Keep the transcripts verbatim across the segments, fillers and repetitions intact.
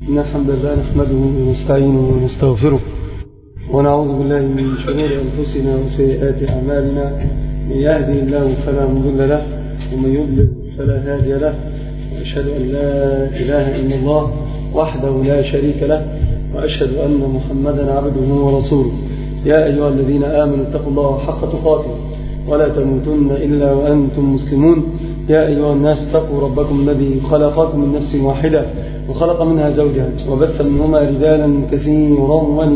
إن الحمد لله نحمده ونستعينه ونستغفره ونعوذ بالله من شرور أنفسنا وسيئات أعمالنا. من يهدي الله فلا مضل له ومن يضلل فلا هادي له، وأشهد أن لا إله إلا الله وحده لا شريك له، وأشهد أن محمدا عبده ورسوله. يا أيها الذين آمنوا اتقوا الله حق تقاته ولا تموتن إلا وأنتم مسلمون. يا أيها الناس اتقوا ربكم الذي خلقكم من نفس واحدة وخلق منها زوجها وبث منهما رجالا كثيرا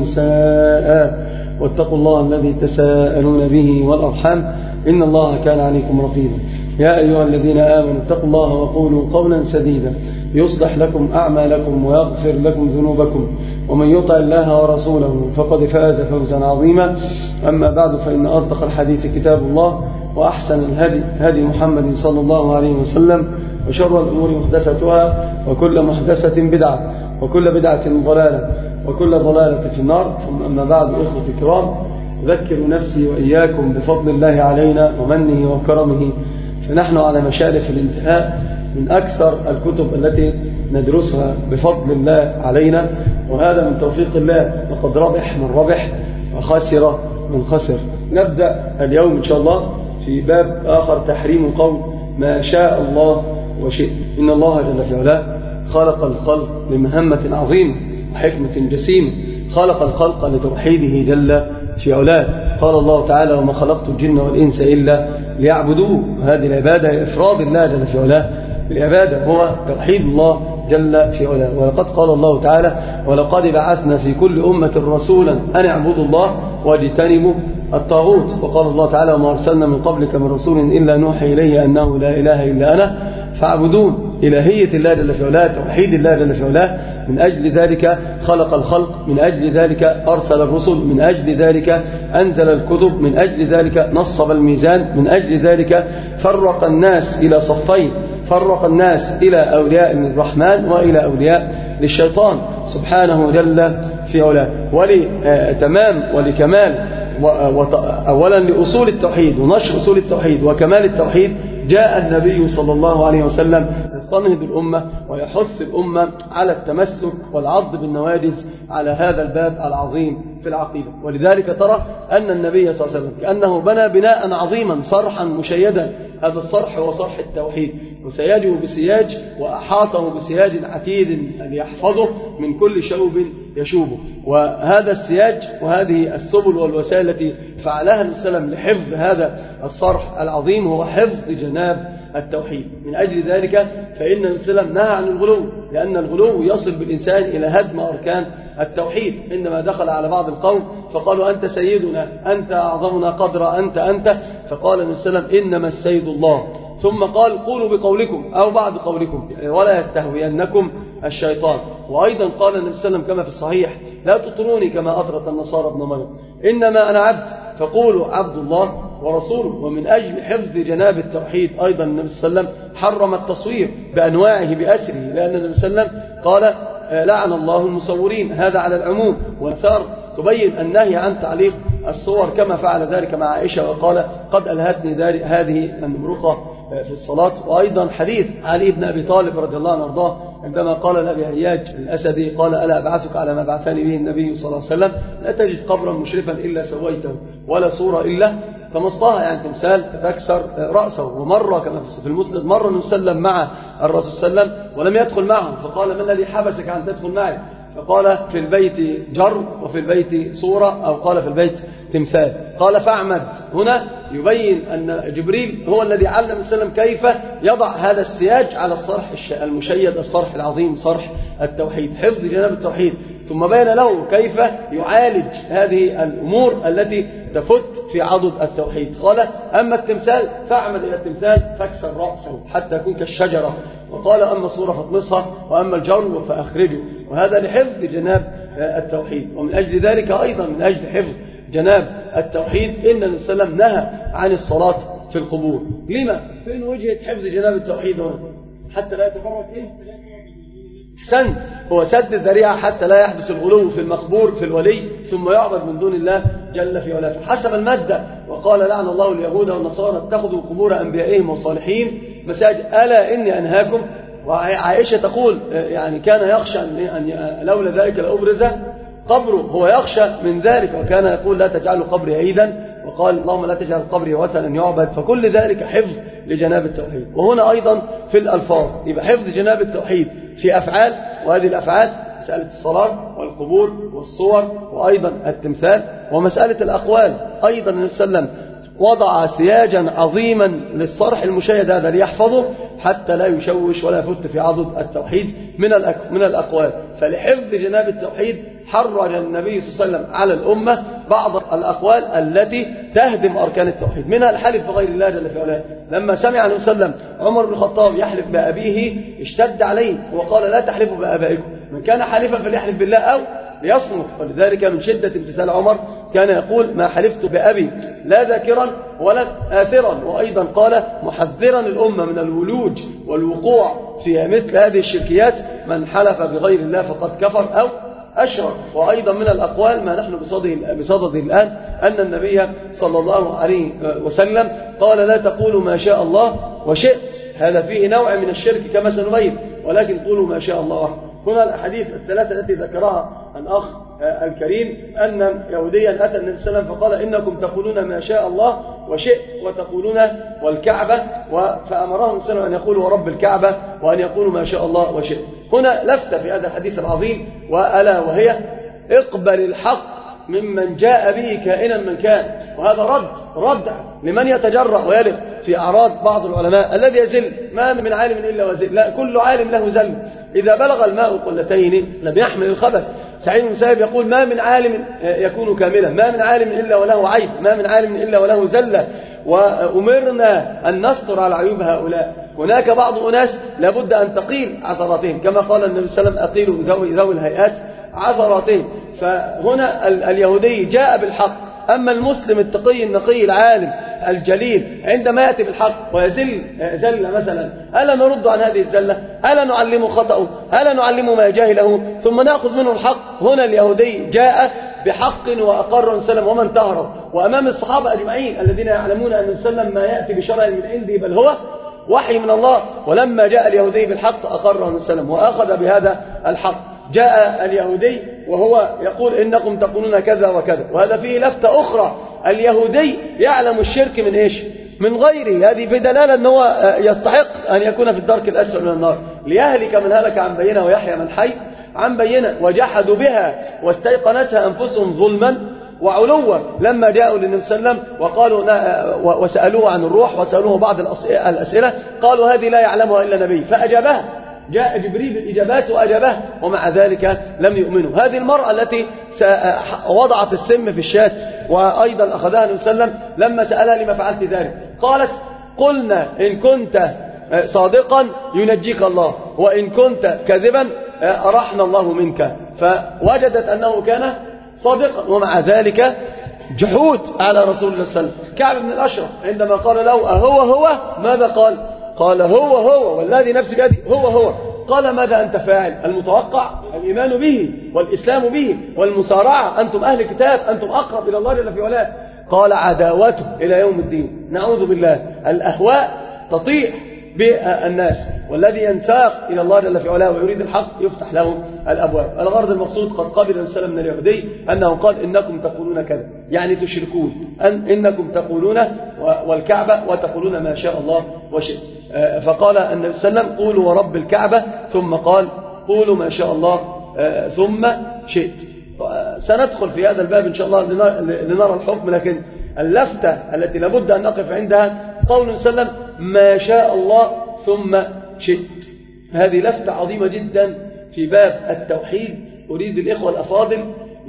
ونساء، واتقوا الله الذي تساءلون به والأرحام إن الله كان عليكم رقيبا. يا أيها الذين آمنوا اتقوا الله وقولوا قولا سديدا يصلح لكم أعمالكم ويغفر لكم ذنوبكم، ومن يطع الله ورسوله فقد فاز فوزا عظيما. أما بعد، فإن أصدق الحديث كتاب الله، وأحسن الهدي هدي محمد صلى الله عليه وسلم، وشر الأمور محدثتها، وكل محدثة بدعة، وكل بدعة ضلالة، وكل ضلالة في النار. ثم أما بعد، إخوتي الكرام، أذكر نفسي وإياكم بفضل الله علينا ومنه وكرمه، فنحن على مشارف الانتهاء من أكثر الكتب التي ندرسها بفضل الله علينا، وهذا من توفيق الله، وقد ربح من ربح وخسر من خسر. نبدأ اليوم إن شاء الله في باب آخر، تحريم قول ما شاء الله وشئت. إن الله جل في علاه خلق الخلق لمهمة عظيمة وحكمة جسيمة، خلق الخلق لتوحيده جل في علاه. قال الله تعالى: وما خلقت الجن والإنس إلا ليعبدوه. هذه العبادة هي إفراد الله جل في علاه بالعبادة، هو توحيد الله جل في علاه. ولقد قال الله تعالى: ولقد بعثنا في كل أمة رسولا أن اعبدوا الله واجتنبوا الطاغوت. وقال الله تعالى: وما أرسلنا من قبلك من رسول إلا نوحي إليه أنه لا إله إلا أنا فاعبدون. إلهية الله جل في علاه، توحيد الله جل في علاه. من أجل ذلك خلق الخلق، من أجل ذلك أرسل الرسل، من أجل ذلك أنزل الكتب، من أجل ذلك نصب الميزان، من أجل ذلك فرق الناس إلى صفين، فرق الناس إلى أولياء الرحمن وإلى أولياء للشيطان سبحانه جل في علاه. ولتمام ولكمال أولا لأصول التوحيد ونشر أصول التوحيد وكمال التوحيد، جاء النبي صلى الله عليه وسلم يستنهض الأمة ويحث الأمة على التمسك والعض بالنواجذ على هذا الباب العظيم في العقيدة. ولذلك ترى أن النبي صلى الله عليه وسلم كأنه بنى بناء عظيما صرحا مشيدا. هذا الصرح هو صرح التوحيد، وسياجه بسياج وأحاطه بسياج عتيد ليحفظه من كل شوب يشوبه. وهذا السياج وهذه السبل والوسائل التي فعلها النبي صلى الله عليه وسلم لحفظ هذا الصرح العظيم هو حفظ جناب التوحيد. من أجل ذلك فإن النبي صلى الله عليه وسلم نهى عن الغلو، لأن الغلو يصل بالإنسان إلى هدم أركان التوحيد. عندما دخل على بعض القوم فقالوا: أنت سيدنا، أنت أعظمنا قدر، أنت أنت فقال النبي صلى الله عليه وسلم: إنما السيد الله. ثم قال: قولوا بقولكم أو بعد قولكم ولا يستهوينكم الشيطان. وأيضا قال النبي صلى الله عليه وسلم كما في الصحيح: لا تطروني كما أطرت النصارى ابن مريم، إنما أنا عبد فقولوا عبد الله ورسوله. ومن أجل حفظ جناب التوحيد أيضا النبي صلى الله عليه وسلم حرم التصوير بأنواعه بأسره، لأن النبي صلى الله عليه وسلم قال: لعن الله المصورين. هذا على العموم، والثار تبين النهي عن تعليق الصور كما فعل ذلك مع عائشة، وقال: قد ألهتني هذه النمرقة في الصلاة. وأيضا حديث علي بن أبي طالب رضي الله عنه وارضاه عندما قال لأبي هياج الأسدي: قال: ألا أبعثك على ما بعثني به النبي صلى الله عليه وسلم؟ لا تجد قبرا مشرفا إلا سويته، ولا صورة إلا طمستها، يعني تمثال تكسر رأسه. ومرة كما في المسند مرة نسلم مع الرسول صلى الله عليه وسلم ولم يدخل معه، فقال: ما الذي حبسك عن تدخل معي؟ فقال: في البيت جر، وفي البيت صورة، أو قال في البيت تمثال. قال: فاعمد. هنا يبين أن جبريل هو الذي علم النبي صلى الله عليه وسلم كيف يضع هذا السياج على الصرح المشيد، الصرح العظيم، صرح التوحيد، حفظ جناب التوحيد. ثم بين له كيف يعالج هذه الأمور التي تفت في عضد التوحيد. قال: أما التمثال فاعمد إلى التمثال فاكسر رأسه حتى يكون كالشجرة. وقال: أما الصورة فاطمسها، وأما الجر فأخرجه. وهذا لحفظ جناب التوحيد. ومن أجل ذلك أيضا من أجل حفظ جناب التوحيد إن النبي صلى الله عليه وسلم نهى عن الصلاة في القبور. لما؟ فين وجهة حفظ جناب التوحيد هنا؟ حتى لا يتفرق إيه؟ أحسنت، هو سد الذريعة حتى لا يحدث الغلو في المقبور في الولي ثم يعبد من دون الله جل في علاه. حسب المادة. وقال: لعن الله اليهود والنصارى اتخذوا قبور أنبيائهم والصالحين مساجد، ألا إني أنهاكم وعائشة تقول يعني كان يخشى أن لولا ذلك لأبرز قبره، هو يخشى من ذلك، وكان يقول لا تجعلوا قبري عيدا، وقال اللهم لا تجعل قبري وثنا يعبد. فكل ذلك حفظ لجناب التوحيد. وهنا أيضا في الألفاظ يبقى حفظ جناب التوحيد في أفعال، وهذه الأفعال مسألة الصلاة والقبور والصور وأيضا التمثال، ومسألة الأقوال أيضا النبي صلى الله عليه وسلم وضع سياجا عظيما للصرح المشيد هذا ليحفظه حتى لا يشوش ولا يفت في عضد التوحيد من من الأقوال. فلحفظ جناب التوحيد حرج النبي صلى الله عليه وسلم على الأمة بعض الأقوال التي تهدم أركان التوحيد، منها الحلف بغير الله جل في علاه. لما سمع النبي صلى الله عليه وسلم عمر بن الخطاب يحلف بأبيه اشتد عليه وقال لا تحلفوا بآبائكم، من كان حالفا فليحلف بالله أو ليصمت. ولذلك من شدة امتثال عمر كان يقول ما حلفت بأبي لا ذاكرا ولا آثرا. وأيضا قال محذرا الأمة من الولوج والوقوع في مثل هذه الشركيات، من حلف بغير الله فقد كفر أو أشرك. وأيضا من الأقوال ما نحن بصدده الآن أن النبي صلى الله عليه وسلم قال لا تقولوا ما شاء الله وشئت، هذا فيه نوع من الشرك كما سنبين، ولكن قولوا ما شاء الله وحده. هنا الأحاديث الثلاثة التي ذكرها الأخ الكريم أن يهوديا أتى النبي صلى الله عليه وسلم فقال إنكم تقولون ما شاء الله وشئت وتقولون والكعبة، فأمرهم السلام أن يقولوا ورب الكعبة وأن يقولوا ما شاء الله وشئت. هنا لفتة في هذا الحديث العظيم وألا وهي اقبل الحق ممن جاء به كائنا من كان. وهذا رد رد لمن يتجرأ ويلغ في أعراض بعض العلماء الذي يزل، ما من عالم إلا وزل، لا كل عالم له زل، إذا بلغ الماء قلتين لم يحمل الخبث. سعيد بن المسيب يقول ما من عالم يكون كاملا، ما من عالم إلا وله عيب، ما من عالم إلا وله زلة، وأمرنا أن نستر على عيوب هؤلاء. هناك بعض أناس لابد أن تقيل عثراتهم كما قال النبي صلى الله عليه وسلم أقيلوا ذوي, ذوي الهيئات عثراتهم. فهنا اليهودي جاء بالحق، أما المسلم التقي النقي العالم الجليل عندما يأتي بالحق ويزل زل مثلا ألا نرد عن هذه الزلة؟ ألا نعلمه خطأه؟ ألا نعلمه ما جاهله ثم نأخذ منه الحق؟ هنا اليهودي جاء بحق وأقر سلم ومن تهرب، وأمام الصحابة أجمعين الذين يعلمون أن سلم ما يأتي بشرع من عنده بل هو وحي من الله. ولما جاء اليهودي بالحق أقره السلم وأخذ بهذا الحق. جاء اليهودي وهو يقول إنكم تقولون كذا وكذا، وهذا فيه لفتة أخرى، اليهودي يعلم الشرك من إيش؟ من غيره. هذه في دلالة أنه يستحق أن يكون في الدرك الأسفل من النار. ليهلك من هلك عن بينة ويحيى من حي عن بينة. وجحدوا بها واستيقنتها أنفسهم ظلما وعلوا لما جاءوا للنبي صلى الله عليه وسلم وقالوا وسألوه عن الروح وسألوه بعض الأسئلة قالوا هذه لا يعلمها إلا نبي، فأجابها. جاء جبريل بالإجابات وأجابه، ومع ذلك لم يؤمنوا. هذه المرأة التي وضعت السم في الشاة وأيضا أخذها النبي صلى الله عليه وسلم لما سألها لما فعلت ذلك قالت قلنا إن كنت صادقا ينجيك الله وإن كنت كذبا أرحنا الله منك. فوجدت أنه كان صادقا، ومع ذلك جحود على رسول الله صلى الله عليه وسلم. كعب بن الأشرف عندما قال له أهو هو ماذا قال؟ قال هو هو والذي نفسي بيده هو هو. قال ماذا أنت فاعل؟ المتوقع الإيمان به والإسلام به والمسارعة، أنتم أهل كتاب، أنتم أقرب إلى الله جل في علاه. قال عداوته إلى يوم الدين. نعوذ بالله. الأهواء تطيح بالناس، والذي ينساق إلى الله جل في علاه ويريد الحق يفتح له الأبواب. الغرض المقصود قد قبل النبي صلى الله عليه وسلم من اليهودي أنه قال إنكم تقولون كذا، يعني تشركون، أن إنكم تقولون والكعبة وتقولون ما شاء الله وشئت. فقال النبي صلى الله عليه وسلم قولوا ورب الكعبة، ثم قال قولوا ما شاء الله ثم شئت. سندخل في هذا الباب إن شاء الله لنرى الحكم، لكن اللفتة التي لابد أن نقف عندها قول صلى الله عليه وسلم ما شاء الله ثم شئت. هذه لفتة عظيمة جدا في باب التوحيد. أريد الإخوة الأفاضل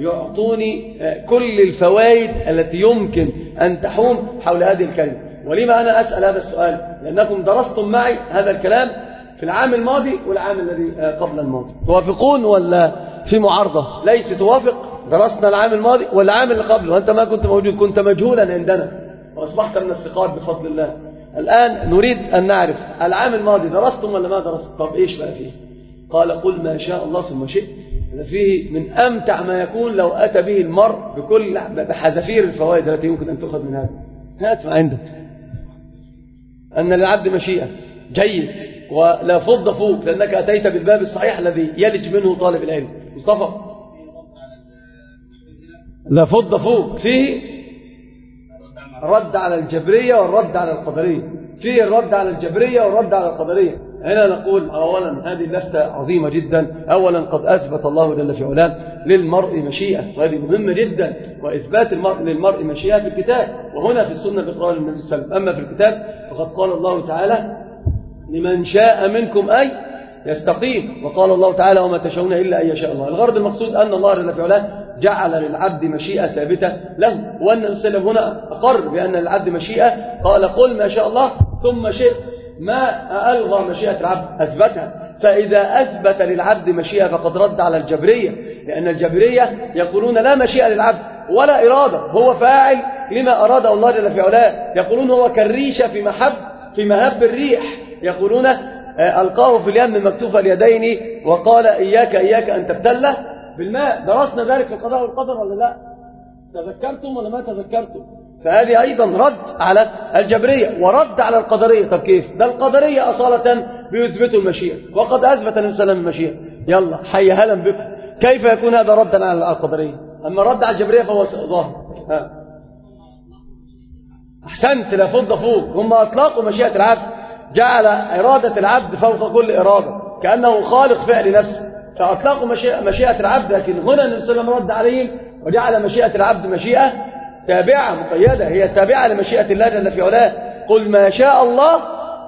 يعطوني كل الفوائد التي يمكن أن تحوم حول هذه الكلمة. ولما أنا أسأل هذا السؤال؟ لأنكم درستم معي هذا الكلام في العام الماضي والعام الذي قبل الماضي. توافقون ولا في معارضة؟ ليس توافق. درسنا العام الماضي والعام اللي قبله وأنت ما كنت موجود، كنت مجهولا عندنا وأصبحت من الثقات بفضل الله. الآن نريد أن نعرف العام الماضي درستم ولا ما درستم؟ طب إيش بقى فيه؟ قال قل ما شاء الله ثم شئت. هذا فيه من أمتع ما يكون لو أتى به المرء بكل بحذافير الفوائد التي يمكن أن تؤخذ من هذا. هات ما عندك أن للعبد مشيئة. جيد. ولا فض فوق، لأنك أتيت بالباب الصحيح الذي يلج منه طالب العلم. مصطفى لا فض فوق فيه الرد على الجبرية والرد على القدرية، فيه الرد على الجبرية والرد على القدرية. هنا نقول أولا هذه اللفتة عظيمة جدا. أولا قد أثبت الله جل في علاه للمرء مشيئة، وهذه مهمة جدا، وإثبات المرء للمرء مشيئة في الكتاب وهنا في السنة بإقرار النبي صلى الله عليه وسلم. أما في الكتاب فقد قال الله تعالى لمن شاء منكم أي يستقيم، وقال الله تعالى وما تشاءون إلا أن يشاء الله. الغرض المقصود أن الله جل في علاه جعل للعبد مشيئة ثابتة له، وأن النبي صلى الله عليه وسلم هنا أقر بأن للعبد مشيئة، قال قل ما شاء الله ثم شئت، ما ألغى مشيئة العبد، أثبتها. فإذا أثبت للعبد مشيئة فقد رد على الجبرية، لأن الجبرية يقولون لا مشيئة للعبد ولا إرادة، هو فاعل لما أراده الله جل في علاه. يقولون هو كالريشة في محب في مهب الريح، يقولون ألقاه في اليم مكتوف اليدين وقال إياك إياك أن تبتله بالماء. درسنا ذلك في القضاء والقدر ولا لا؟ تذكرتم ولا ما تذكرتم؟ فهذه أيضا رد على الجبرية ورد على القدرية. طب كيف؟ ده القدرية أصالة بيثبتوا المشيئة، وقد أثبت النبي صلى الله عليه وسلم المشيئة. يلا حي هلا بكم. كيف يكون هذا ردا على القدرية؟ أما رد على الجبرية فهو ظاهر. أحسنت، لا فض فوق. هم أطلقوا مشيئة العبد، جعل إرادة العبد فوق كل إرادة، كأنه خالق فعل نفسه، فأطلقوا مشيئة العبد. لكن هنا النبي صلى الله عليه وسلم رد عليهم وجعل مشيئة العبد مشيئة تابعة مقيدة، هي تابعة لمشيئة الله جل في علاه. قل ما شاء الله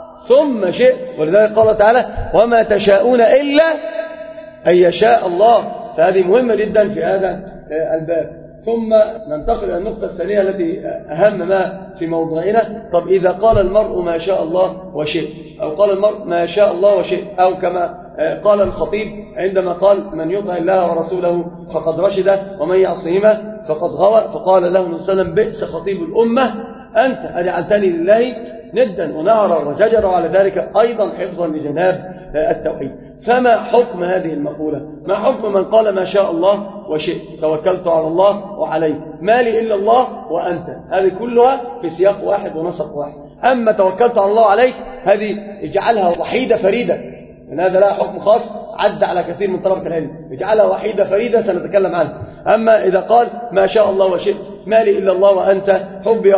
ثم شئت، ولذلك قال تعالى وما تشاءون إلا أن يشاء الله. فهذه مهمة جدا في هذا الباب. ثم ننتقل إلى النقطة الثانية التي أهم ما في موضوعنا. طب إذا قال المرء ما شاء الله وشئت، أو قال المرء ما شاء الله وشئت، أو كما قال الخطيب عندما قال من يطع الله ورسوله فقد رشد ومن يعصيهما فقد غوى، فقال له النبي صلى الله عليه وسلم بئس خطيب الأمة أنت أجعلتني لله ندا، ونهر وزجر على ذلك أيضا حفظا لجناب التوحيد. فما حكم هذه المقولة؟ ما حكم من قال ما شاء الله وشئت، توكلت على الله وعليه، ما لي إلا الله وأنت؟ هذه كلها في سياق واحد ونسق واحد. أما توكلت على الله عليك هذه اجعلها وحيدة فريدة، لأن هذا لا حكم خاص عز على كثير من طلبة العلم، اجعلها وحيدة فريدة سنتكلم عنها. أما إذا قال ما شاء الله وشئت، ما لي إلا الله وأنت، حبي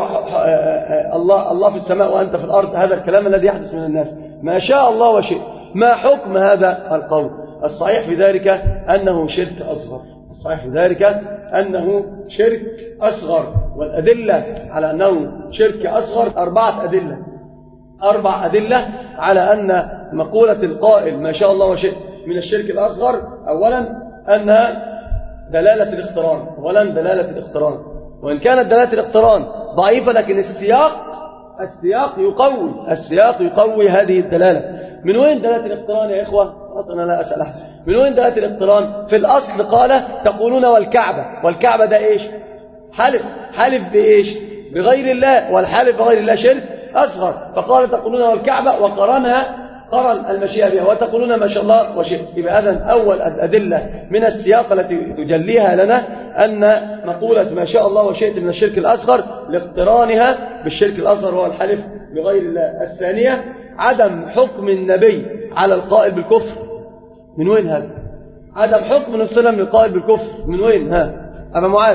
الله الله في السماء وأنت في الأرض، هذا الكلام الذي يحدث من الناس. ما شاء الله وشئت، ما حكم هذا القول؟ الصحيح في ذلك أنه شرك أصغر، الصحيح في ذلك أنه شرك أصغر. والأدلة على أنه شرك أصغر أربعة أدلة، أربع أدلة على أن مقولة القائل ما شاء الله وشئت من الشرك الأصغر. أولا أنها دلالة الاقتران، أولا دلالة الاقتران، وإن كانت دلالة الاقتران ضعيفة لكن السياق السياق يقوي السياق يقوي هذه الدلالة. من وين دلالة الاقتران يا إخوة؟ أصلا أنا لا أسأل أحد. من وين دلالة الاقتران؟ في الأصل قال تقولون والكعبة، والكعبة ده إيش؟ حلف، حلف بإيش؟ بغير الله، والحلف بغير الله شرك أصغر. فقال تقولون والكعبة وقرنها قرن المشيئة بها، وتقولون ما شاء الله وشئت. يبقى إذن أول الأدلة من السياق التي تجليها لنا أن مقولة ما شاء الله وشئت من الشرك الأصغر لاقترانها بالشرك الأصغر وهو الحلف بغير الله. الثانية عدم حكم النبي على القائل بالكفر. من وين هذا؟ عدم حكم النبي صلى الله عليه وسلم للقائل بالكفر من وين؟ ها أبا معاذ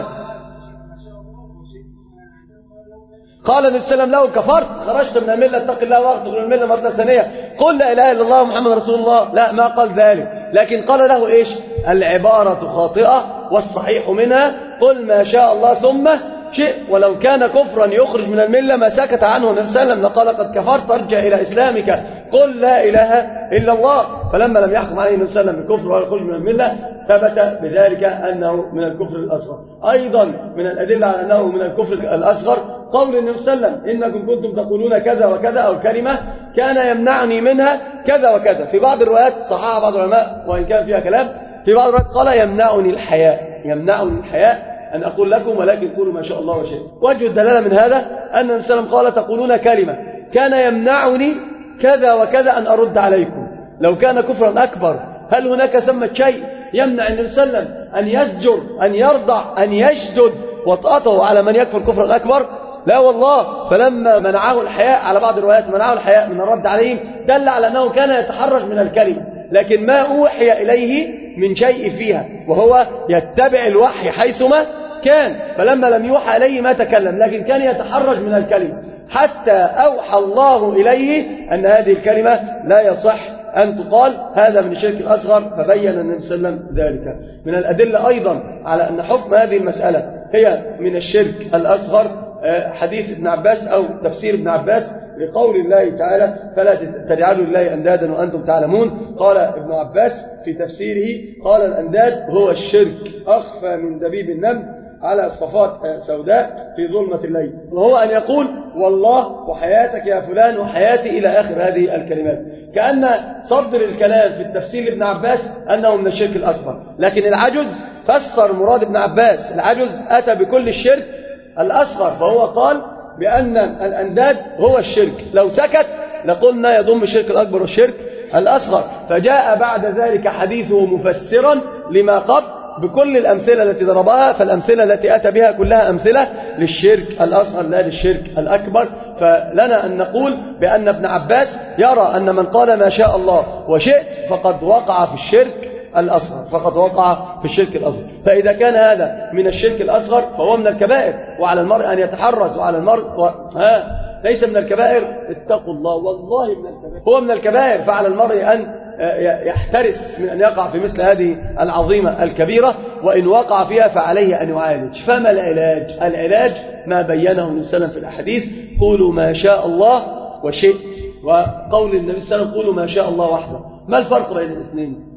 قال النبي صلى الله عليه وسلم له كفرت خرجت من الملة اتق الله واغفر من الملة مرة ثانية قل لا إله إلا الله محمد رسول الله. لا، ما قال ذلك، لكن قال له إيش؟ العبارة خاطئة والصحيح منها قل ما شاء الله ثم شئ، ولو كان كفرا يخرج من الملة ما سكت عنه النبي صلى الله عليه وسلم لقال قد كفرت ارجع إلى إسلامك قل لا إله إلا الله. فلما لم يحكم عليه النبي صلى الله عليه وسلم بالكفر والخروج من الملة ثبت بذلك أنه من الكفر الأصغر. أيضا من الأدلة على أنه من الكفر الأصغر قول النبي صلى الله عليه وسلم إنكم كنتم تقولون كذا وكذا، أو كلمة كان يمنعني منها كذا وكذا. في بعض الروايات صححها بعض العلماء وإن كان فيها كلام، في بعض الروايات قال يمنعني الحياء، يمنعني الحياء أن أقول لكم ولكن قولوا ما شاء الله وشئت. وجه الدلالة من هذا أن النبي صلى الله عليه وسلم قال تقولون كلمة كان يمنعني كذا وكذا أن أرد عليكم. لو كان كفرا أكبر هل هناك ثمة شيء يمنع النبي صلى الله عليه وسلم أن يزجر أن يرضع أن يشدد وطأته على من يكفر كفرا أكبر؟ لا والله. فلما منعه الحياء على بعض الروايات منعه الحياء من الرد عليهم دل على أنه كان يتحرج من الكلمة، لكن ما أوحي إليه من شيء فيها وهو يتبع الوحي حيثما كان، فلما لم يوحى إليه ما تكلم، لكن كان يتحرج من الكلمة حتى أوحى الله إليه أن هذه الكلمة لا يصح أن تقال، هذا من الشرك الأصغر. فبين النبي صلى الله عليه وسلم ذلك. من الأدلة أيضا على أن حكم هذه المسألة هي من الشرك الأصغر حديث ابن عباس أو تفسير ابن عباس لقول الله تعالى فلا تجعلوا لله أندادا وأنتم تعلمون. قال ابن عباس في تفسيره قال الأنداد هو الشرك أخفى من دبيب النمل على صفات سوداء في ظلمة الليل، وهو أن يقول والله وحياتك يا فلان وحياتي إلى آخر هذه الكلمات، كأن صدر الكلام في التفسير لابن عباس أنه من الشرك الأكبر. لكن العجز فسر مراد ابن عباس، العجز أتى بكل الشرك الأصغر، فهو قال بأن الأنداد هو الشرك. لو سكت لقلنا يضم الشرك الأكبر والشرك الأصغر. فجاء بعد ذلك حديثه مفسرا لما قبل بكل الأمثلة التي ضربها، فالأمثلة التي أتى بها كلها أمثلة للشرك الأصغر لا للشرك الأكبر. فلنا أن نقول بأن ابن عباس يرى أن من قال ما شاء الله وشئت فقد وقع في الشرك الأصغر، فقد وقع في الشرك الأصغر. فإذا كان هذا من الشرك الأصغر فهو من الكبائر، وعلى المرء أن يتحرز، وعلى المرء و... ها ليس من الكبائر، اتقوا الله، والله من الكبائر، هو من الكبائر. فعلى المرء أن يحترس من أن يقع في مثل هذه العظيمة الكبيرة، وإن وقع فيها فعليه أن يعالج. فما العلاج؟ العلاج ما بينه النبي صلى الله عليه وسلم في الأحاديث: قولوا ما شاء الله وشئت، وقول النبي صلى الله عليه وسلم قولوا ما شاء الله وحده. ما الفرق بين الاثنين؟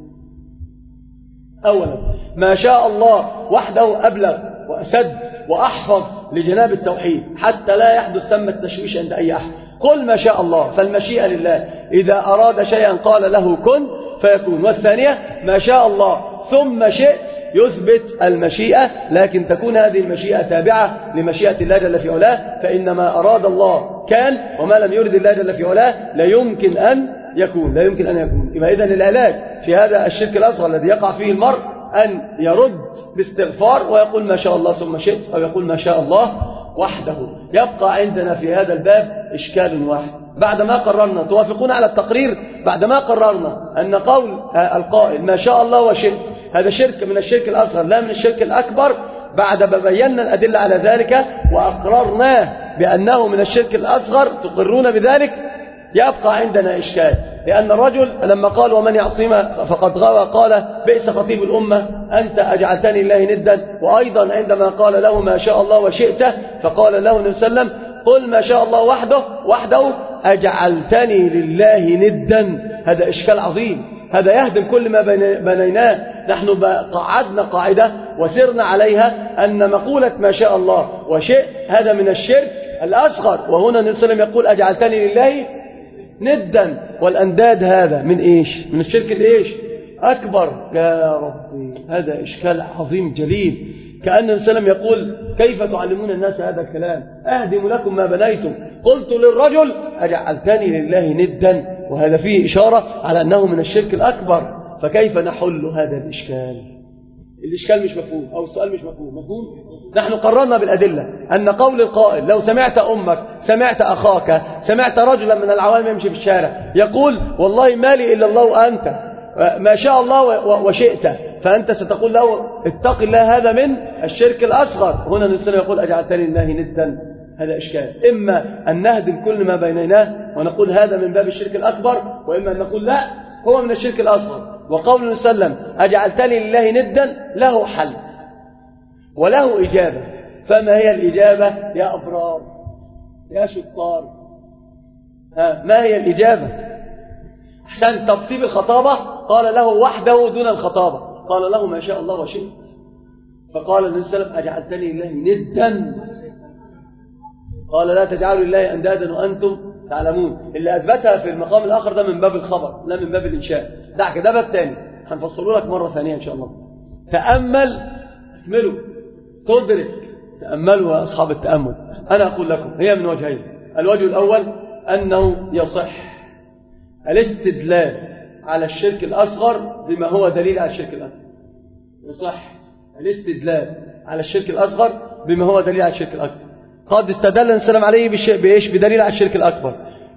أولا ما شاء الله وحده أبلغ وأسد وأحفظ لجناب التوحيد حتى لا يحدث ثم التشويش عند أي أحد. قل ما شاء الله، فالمشيئة لله، إذا أراد شيئا قال له كن فيكون. والثانية ما شاء الله ثم شئت، يثبت المشيئة، لكن تكون هذه المشيئة تابعة لمشيئة الله جل في علاه، فإنما أراد الله كان، وما لم يرد الله جل في علاه لا يمكن أن يكون، لا يمكن أن يكون. يبقى إذن العلاج في هذا الشرك الأصغر الذي يقع فيه المرء أن يرد باستغفار ويقول ما شاء الله ثم شئت، أو يقول ما شاء الله وحده. يبقى عندنا في هذا الباب إشكال واحد. بعدما قررنا، توافقون على التقرير، بعدما قررنا أن قول القائل ما شاء الله وشئت هذا شرك من الشرك الأصغر لا من الشرك الأكبر، بعد ما بينا الأدلة على ذلك وأقررناه بأنه من الشرك الأصغر، تقرون بذلك، يبقى عندنا إشكال. لأن الرجل لما قال ومن يعصم فقد غوى قال بئس خطيب الأمة أنت أجعلتني لله ندا. وأيضا عندما قال له ما شاء الله وشئت فقال له النبي صلى الله عليه وسلم قل ما شاء الله وحده وحده أجعلتني لله ندا. هذا إشكال عظيم، هذا يهدم كل ما بنيناه. نحن قعدنا قاعدة وسرنا عليها أن مقولة ما شاء الله وشئت هذا من الشرك الأصغر، وهنا النبي صلى الله عليه وسلم يقول أجعلتني لله ندا. والأنداد هذا من إيش؟ من الشرك الإيش؟ أكبر. يا ربي هذا إشكال عظيم جليل. كأن النبي صلى الله عليه وسلم يقول كيف تعلمون الناس هذا الكلام؟ أهدم لكم ما بنيتم. قلت للرجل أجعلتني لله ندا، وهذا فيه إشارة على أنه من الشرك الأكبر. فكيف نحل هذا الإشكال؟ الإشكال مش مفهوم، أو السؤال مش مفهوم. مفهوم؟ نحن قررنا بالأدلة أن قول القائل لو سمعت أمك، سمعت أخاك، سمعت رجلا من العوام يمشي في الشارع يقول والله ما لي إلا الله وأنت ما شاء الله وشئت، فأنت ستقول له اتق الله، هذا من الشرك الأصغر. هنا النبي صلى الله عليه وسلم يقول أجعلتني لله ندا. هذا إشكال. إما أن نهدم كل ما بيننا ونقول هذا من باب الشرك الأكبر، وإما أن نقول لا هو من الشرك الأصغر. وقول النبي صلى الله عليه وسلم أجعلتني لله ندا له حل وله إجابة. فما هي الإجابة يا أبرار يا شطار؟ ها ما هي الإجابة؟ أحسن تبصيب الخطابة قال له وحده دون الخطابة، قال له ما شاء الله وشئت، فقال النبي صلى الله عليه وسلم أجعلتني لله ندا. قال لا تجعلوا لله أندادا وأنتم تعلمون. اللي أثبتها في المقام الآخر ده من باب الخبر لا من باب الإنشاء. دعك ده باب تاني هنفصله لك مرة ثانية إن شاء الله. تأمل، اكملوا، تدرك، تأملوا يا أصحاب التأمل. أنا أقول لكم هي من وجهين. الوجه الأول أنه يصح الاستدلال على الشرك الأصغر بما هو دليل على الشرك الأكبر. يصح الاستدلال على الشرك الأصغر بما هو دليل على الشرك الأكبر. قد استدل السلام عليه بإيش؟ بدليل على الشرك الأكبر،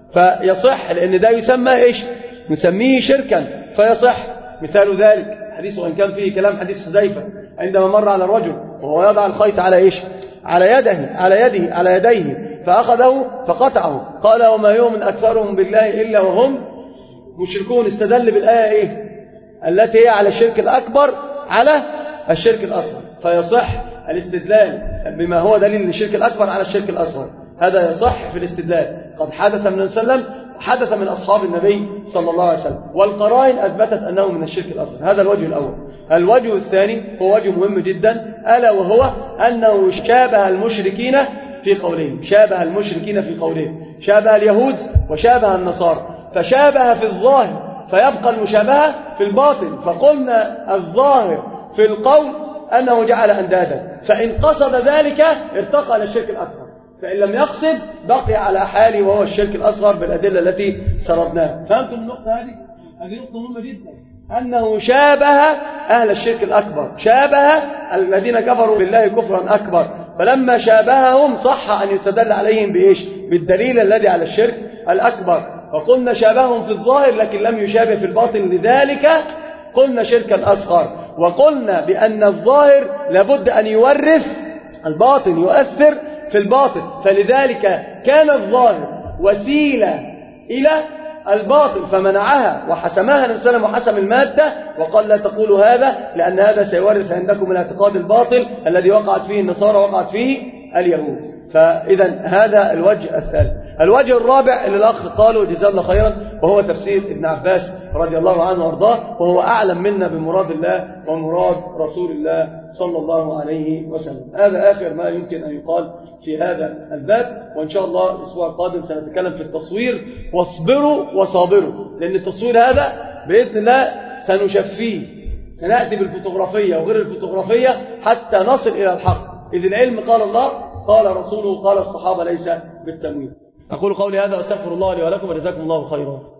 فيصح، لأن ده يسمى إيش؟ نسميه شركا فيصح. مثال ذلك حديث، وإن كان فيه كلام، حديث حذيفة عندما مر على الرجل وهو يضع الخيط على إيش؟ على يده على يده على يديه فأخذه فقطعه، قال وما يؤمن أكثرهم بالله إلا وهم مشركون. استدل بالآية إيه؟ التي هي على الشرك الأكبر على الشرك الأصغر، فيصح الاستدلال بما هو دليل للشرك الأكبر على الشرك الأصغر، هذا يصح في الاستدلال. قد حدث من وسلم حدث من أصحاب النبي صلى الله عليه وسلم، والقرائن أثبتت أنه من الشرك الأصغر. هذا الوجه الأول. الوجه الثاني هو وجه مهم جدا، ألا وهو أنه شابه المشركين في قولهم، شابه المشركين في قولهم، شابه اليهود وشابه النصارى، فشابه في الظاهر فيبقى المشابهة في الباطن. فقلنا الظاهر في القول أنه جعل أندادا، فإن قصد ذلك ارتقى إلى الشرك الأكبر، فإن لم يقصد بقي على حاله وهو الشرك الأصغر بالأدلة التي سردناها. فهمتم النقطة هذه؟ هذه نقطة مهمة جدا، أنه شابه أهل الشرك الأكبر، شابه الذين كفروا بالله كفرا أكبر، فلما شابههم صح أن يستدل عليهم بإيش؟ بالدليل الذي على الشرك الأكبر. وقلنا شابههم في الظاهر لكن لم يشابه في الباطن، لذلك قلنا شركا أصغر. وقلنا بأن الظاهر لابد أن يورث الباطن، يؤثر في الباطن، فلذلك كان الظاهر وسيلة إلى الباطل فمنعها وحسمها النبي صلى الله عليه وسلم وحسم المادة، وقال لا تقولوا هذا لأن هذا سيورث عندكم من اعتقاد الباطل الذي وقعت فيه النصارى وقعت فيه اليهود. فإذا هذا الوجه الثالث. الوجه الرابع اللي الأخ قاله جزاه الله خيرا، وهو تفسير ابن عباس رضي الله عنه وارضاه، وهو أعلم منا بمراد الله ومراد رسول الله صلى الله عليه وسلم. هذا آخر ما يمكن أن يقال في هذا الباب، وإن شاء الله الأسبوع القادم سنتكلم في التصوير، واصبروا وصابروا، لأن التصوير هذا بإذن الله سنشفيه، سنأتي بالفوتوغرافية وغير الفوتوغرافية حتى نصل إلى الحق، إذ العلم قال الله قال رسوله قال الصحابة ليس بالتمويل. أقول قولي هذا وأستغفر الله لي ولكم وجزاكم الله خيرا.